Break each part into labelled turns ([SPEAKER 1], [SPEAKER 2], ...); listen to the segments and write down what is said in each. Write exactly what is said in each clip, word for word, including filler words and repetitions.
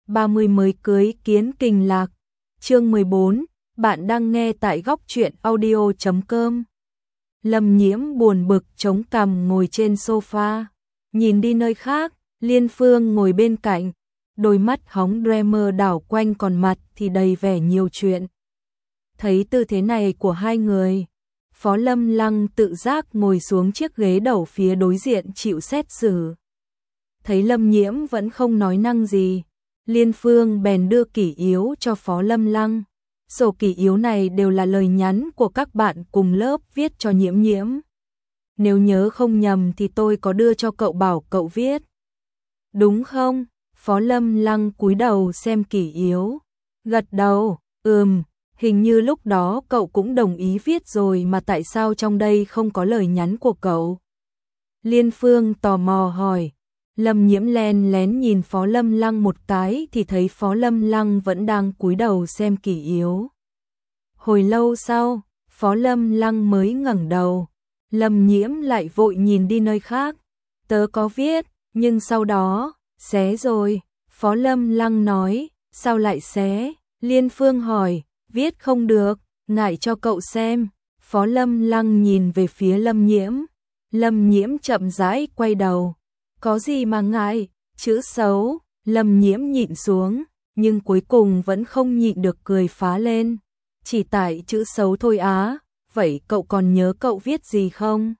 [SPEAKER 1] ba mươi mới cưới kiến kình lạc. Chương mười bốn, bạn đang nghe tại góc truyện audio chấm com. Lâm Nhiễm buồn bực chống cằm ngồi trên sofa, nhìn đi nơi khác, Liên Phương ngồi bên cạnh, đôi mắt hóng dreamer đảo quanh còn mặt thì đầy vẻ nhiều chuyện. Thấy tư thế này của hai người, Phó Lâm Lăng tự giác ngồi xuống chiếc ghế đầu phía đối diện chịu xét xử. Thấy Lâm Nhiễm vẫn không nói năng gì, Liên Phương bèn đưa kỷ yếu cho Phó Lâm Lăng. Sổ kỷ yếu này đều là lời nhắn của các bạn cùng lớp viết cho Nhiễm Nhiễm. Nếu nhớ không nhầm thì tôi có đưa cho cậu bảo cậu viết. Đúng không? Phó Lâm Lăng cúi đầu xem kỷ yếu, gật đầu, ừm, hình như lúc đó cậu cũng đồng ý viết rồi mà tại sao trong đây không có lời nhắn của cậu? Liên Phương tò mò hỏi. Lâm Nhiễm len lén nhìn Phó Lâm Lăng một cái thì thấy Phó Lâm Lăng vẫn đang cúi đầu xem kỷ yếu. Hồi lâu sau, Phó Lâm Lăng mới ngẩng đầu. Lâm Nhiễm lại vội nhìn đi nơi khác. Tớ có viết, nhưng sau đó, xé rồi. Phó Lâm Lăng nói, sao lại xé? Liên Phương hỏi, viết không được, ngại cho cậu xem. Phó Lâm Lăng nhìn về phía Lâm Nhiễm. Lâm Nhiễm chậm rãi quay đầu. Có gì mà ngại, chữ xấu. Lâm Nhiễm nhịn xuống, nhưng cuối cùng vẫn không nhịn được cười phá lên. Chỉ tại chữ xấu thôi á, vậy cậu còn nhớ cậu viết gì không?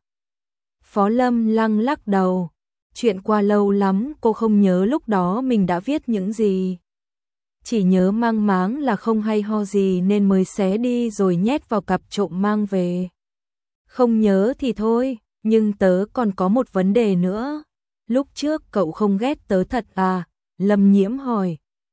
[SPEAKER 1] Phó Lâm Lăng lắc đầu. Chuyện qua lâu lắm cô không nhớ lúc đó mình đã viết những gì. Chỉ nhớ mang máng là không hay ho gì nên mới xé đi rồi nhét vào cặp trộm mang về. Không nhớ thì thôi, nhưng tớ còn có một vấn đề nữa. Lúc trước cậu không ghét tớ thật à? Lâm Nhiễm hỏi.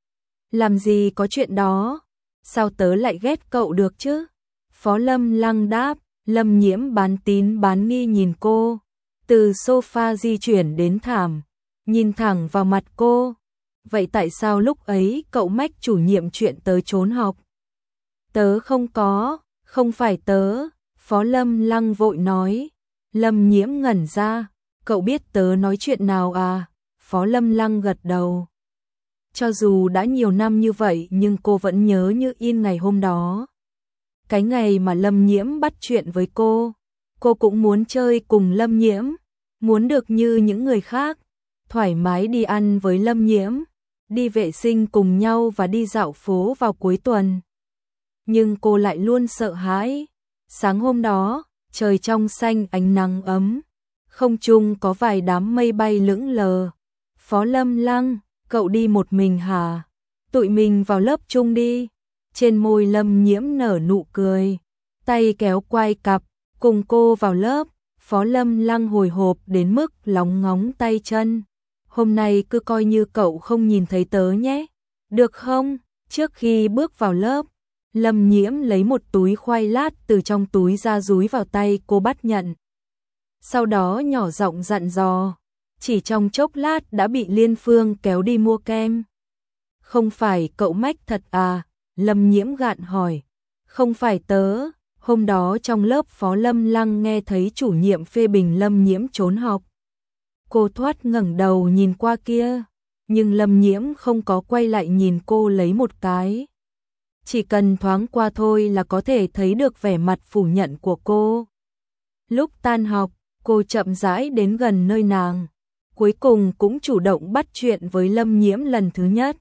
[SPEAKER 1] Làm gì có chuyện đó? Sao tớ lại ghét cậu được chứ? Phó Lâm Lăng đáp. Lâm Nhiễm bán tín bán nghi nhìn cô. Từ sofa di chuyển đến thảm, nhìn thẳng vào mặt cô. Vậy tại sao lúc ấy cậu mách chủ nhiệm chuyện tớ trốn học? Tớ không có, không phải tớ. Phó Lâm Lăng vội nói. Lâm Nhiễm ngẩn ra. Cậu biết tớ nói chuyện nào à? Phó Lâm Lăng gật đầu. Cho dù đã nhiều năm như vậy nhưng cô vẫn nhớ như in ngày hôm đó. Cái ngày mà Lâm Nhiễm bắt chuyện với cô. Cô cũng muốn chơi cùng Lâm Nhiễm, muốn được như những người khác, thoải mái đi ăn với Lâm Nhiễm, đi vệ sinh cùng nhau và đi dạo phố vào cuối tuần. Nhưng cô lại luôn sợ hãi. Sáng hôm đó, trời trong xanh ánh nắng ấm, không trung có vài đám mây bay lững lờ. Phó Lâm Lăng, cậu đi một mình hả? Tụi mình vào lớp chung đi. Trên môi Lâm Nhiễm nở nụ cười, tay kéo quai cặp, cùng cô vào lớp. Phó Lâm Lăng hồi hộp đến mức lóng ngóng tay chân. Hôm nay cứ coi như cậu không nhìn thấy tớ nhé, được không? Trước khi bước vào lớp, Lâm Nhiễm lấy một túi khoai lát từ trong túi ra dúi vào tay cô bắt nhận. Sau đó nhỏ giọng dặn dò, chỉ trong chốc lát đã bị Liên Phương kéo đi mua kem. Không phải cậu mách thật à? Lâm Nhiễm gạn hỏi. Không phải tớ. Hôm đó trong lớp Phó Lâm Lăng nghe thấy chủ nhiệm phê bình Lâm Nhiễm trốn học. Cô thoát ngẩng đầu nhìn qua kia, nhưng Lâm Nhiễm không có quay lại nhìn cô lấy một cái. Chỉ cần thoáng qua thôi là có thể thấy được vẻ mặt phủ nhận của cô. Lúc tan học, cô chậm rãi đến gần nơi nàng, cuối cùng cũng chủ động bắt chuyện với Lâm Nhiễm lần thứ nhất.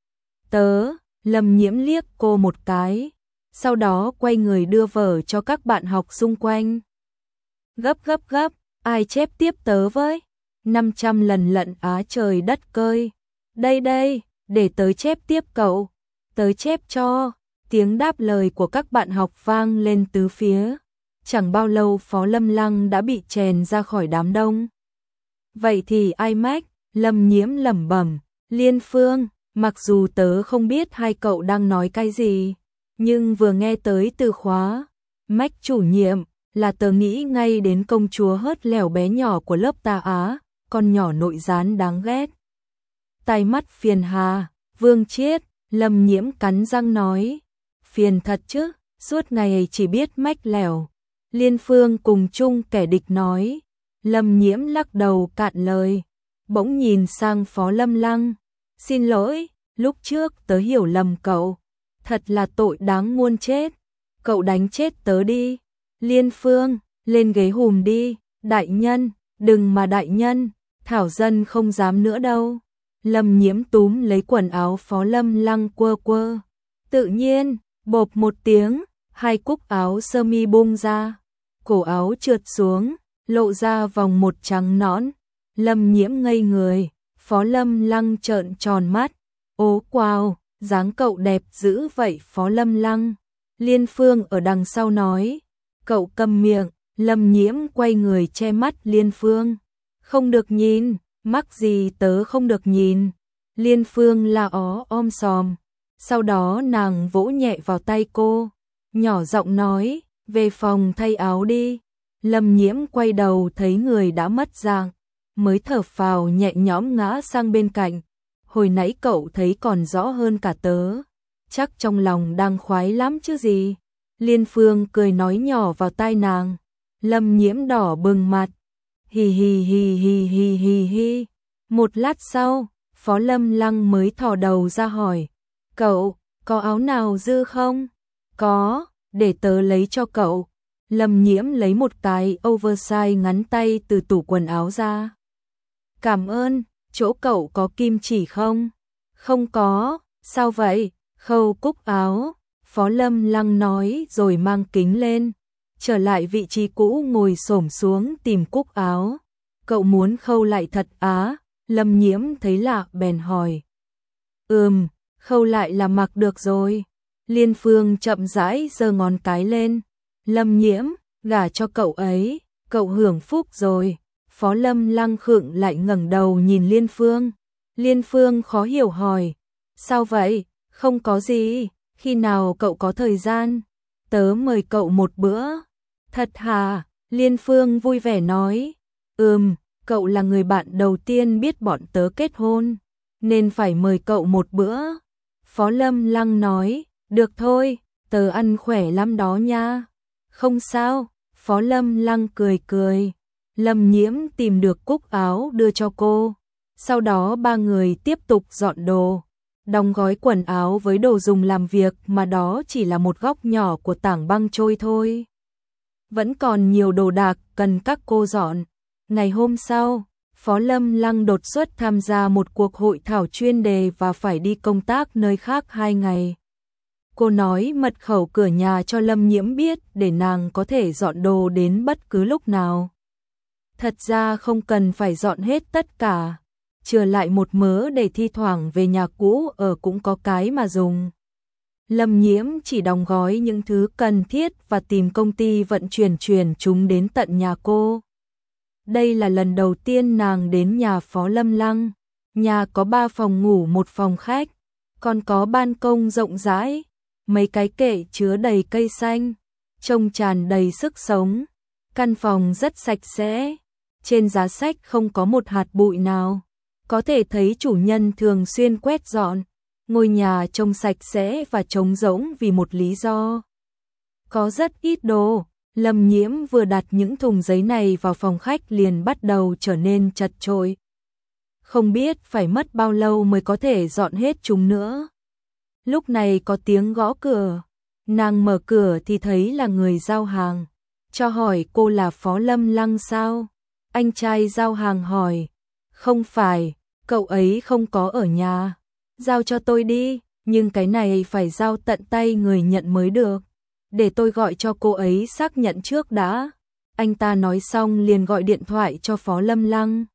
[SPEAKER 1] Tớ, Lâm Nhiễm liếc cô một cái, sau đó quay người đưa vở cho các bạn học xung quanh. Gấp gấp gấp, ai chép tiếp tớ với? năm trăm lần lận á trời đất cơi. Đây đây, để tớ chép tiếp cậu. Tớ chép cho. Tiếng đáp lời của các bạn học vang lên tứ phía. Chẳng bao lâu Phó Lâm Lăng đã bị chèn ra khỏi đám đông. Vậy thì ai mách? Lâm Nhiễm lẩm bẩm. Liên Phương, mặc dù tớ không biết hai cậu đang nói cái gì, nhưng vừa nghe tới từ khóa mách chủ nhiệm là tớ nghĩ ngay đến công chúa hớt lèo bé nhỏ của lớp ta á, con nhỏ nội gián đáng ghét. Tai mắt phiền hà, Vương Chiết. Lâm Nhiễm cắn răng nói. Phiền thật chứ, suốt ngày chỉ biết mách lèo. Liên Phương cùng chung kẻ địch nói. Lâm Nhiễm lắc đầu cạn lời, bỗng nhìn sang Phó Lâm Lăng. Xin lỗi, lúc trước tớ hiểu lầm cậu, thật là tội đáng muôn chết, cậu đánh chết tớ đi. Liên Phương, lên ghế hùm đi, đại nhân, đừng mà đại nhân, Thảo Dân không dám nữa đâu. Lâm Nhiễm túm lấy quần áo Phó Lâm Lăng quơ quơ. Tự nhiên, bộp một tiếng, hai cúc áo sơ mi bung ra, cổ áo trượt xuống, lộ ra vòng một trắng nõn. Lâm Nhiễm ngây người, Phó Lâm Lăng trợn tròn mắt. Ố wow, dáng cậu đẹp dữ vậy Phó Lâm Lăng. Liên Phương ở đằng sau nói. Cậu câm miệng. Lâm Nhiễm quay người che mắt Liên Phương. Không được nhìn, mắc gì tớ không được nhìn. Liên Phương la ó om sòm. Sau đó nàng vỗ nhẹ vào tay cô, nhỏ giọng nói, về phòng thay áo đi. Lâm Nhiễm quay đầu thấy người đã mất dạng, mới thở phào nhẹ nhõm ngã sang bên cạnh. Hồi nãy cậu thấy còn rõ hơn cả tớ, chắc trong lòng đang khoái lắm chứ gì. Liên Phương cười nói nhỏ vào tai nàng. Lâm Nhiễm đỏ bừng mặt. Hì hì hì hì hì hì hì. Một lát sau, Phó Lâm Lăng mới thò đầu ra hỏi. Cậu, có áo nào dư không? Có, để tớ lấy cho cậu. Lâm Nhiễm lấy một cái oversize ngắn tay từ tủ quần áo ra. Cảm ơn, chỗ cậu có kim chỉ không? Không có, sao vậy? Khâu cúc áo. Phó Lâm Lăng nói rồi mang kính lên, trở lại vị trí cũ ngồi xổm xuống tìm cúc áo. Cậu muốn khâu lại thật á? Lâm Nhiễm thấy lạ bèn hỏi. Ừm, khâu lại là mặc được rồi. Liên Phương chậm rãi giơ ngón cái lên. Lâm Nhiễm, gả cho cậu ấy, cậu hưởng phúc rồi. Phó Lâm Lăng khựng lại ngẩng đầu nhìn Liên Phương. Liên Phương khó hiểu hỏi. Sao vậy? Không có gì, khi nào cậu có thời gian? Tớ mời cậu một bữa. Thật hả? Liên Phương vui vẻ nói. Ừm, cậu là người bạn đầu tiên biết bọn tớ kết hôn, nên phải mời cậu một bữa. Phó Lâm Lăng nói. Được thôi, tớ ăn khỏe lắm đó nha. Không sao, Phó Lâm Lăng cười cười. Lâm Nhiễm tìm được cúc áo đưa cho cô. Sau đó ba người tiếp tục dọn đồ, đóng gói quần áo với đồ dùng làm việc, mà đó chỉ là một góc nhỏ của tảng băng trôi thôi. Vẫn còn nhiều đồ đạc cần các cô dọn. Ngày hôm sau, Phó Lâm Lăng đột xuất tham gia một cuộc hội thảo chuyên đề và phải đi công tác nơi khác hai ngày. Cô nói mật khẩu cửa nhà cho Lâm Nhiễm biết để nàng có thể dọn đồ đến bất cứ lúc nào. Thật ra không cần phải dọn hết tất cả, chừa lại một mớ để thi thoảng về nhà cũ ở cũng có cái mà dùng. Lâm Nhiễm chỉ đóng gói những thứ cần thiết và tìm công ty vận chuyển chuyển chúng đến tận nhà cô. Đây là lần đầu tiên nàng đến nhà Phó Lâm Lăng. Nhà có ba phòng ngủ một phòng khách, còn có ban công rộng rãi, mấy cái kệ chứa đầy cây xanh, trông tràn đầy sức sống. Căn phòng rất sạch sẽ, trên giá sách không có một hạt bụi nào, có thể thấy chủ nhân thường xuyên quét dọn. Ngôi nhà trông sạch sẽ và trống rỗng vì một lý do. Có rất ít đồ. Lâm Nhiễm vừa đặt những thùng giấy này vào phòng khách liền bắt đầu trở nên chật chội. Không biết phải mất bao lâu mới có thể dọn hết chúng nữa. Lúc này có tiếng gõ cửa. Nàng mở cửa thì thấy là người giao hàng. Cho hỏi cô là Phó Lâm Lăng sao? Anh trai giao hàng hỏi. Không phải, cậu ấy không có ở nhà. Giao cho tôi đi, nhưng cái này phải giao tận tay người nhận mới được. Để tôi gọi cho cô ấy xác nhận trước đã. Anh ta nói xong liền gọi điện thoại cho Phó Lâm Lăng.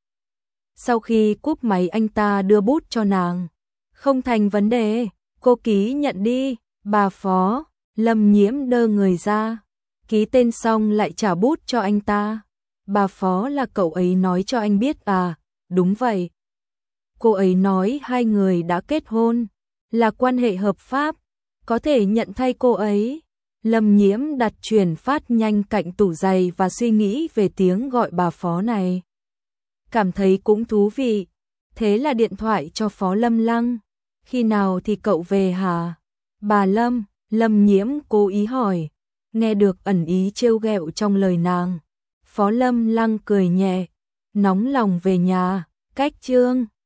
[SPEAKER 1] Sau khi cúp máy anh ta đưa bút cho nàng. Không thành vấn đề, cô ký nhận đi, bà Phó. Lâm Nhiễm đơ người ra, ký tên xong lại trả bút cho anh ta. Bà Phó là cậu ấy nói cho anh biết à? Đúng vậy. Cô ấy nói hai người đã kết hôn, là quan hệ hợp pháp, có thể nhận thay cô ấy. Lâm Nhiễm đặt chuyển phát nhanh cạnh tủ giày và suy nghĩ về tiếng gọi bà Phó này. Cảm thấy cũng thú vị, thế là điện thoại cho Phó Lâm Lăng. Khi nào thì cậu về hả? Bà Lâm, Lâm Nhiễm cố ý hỏi, nghe được ẩn ý trêu ghẹo trong lời nàng. Phó Lâm Lăng cười nhẹ, nóng lòng về nhà, cách chương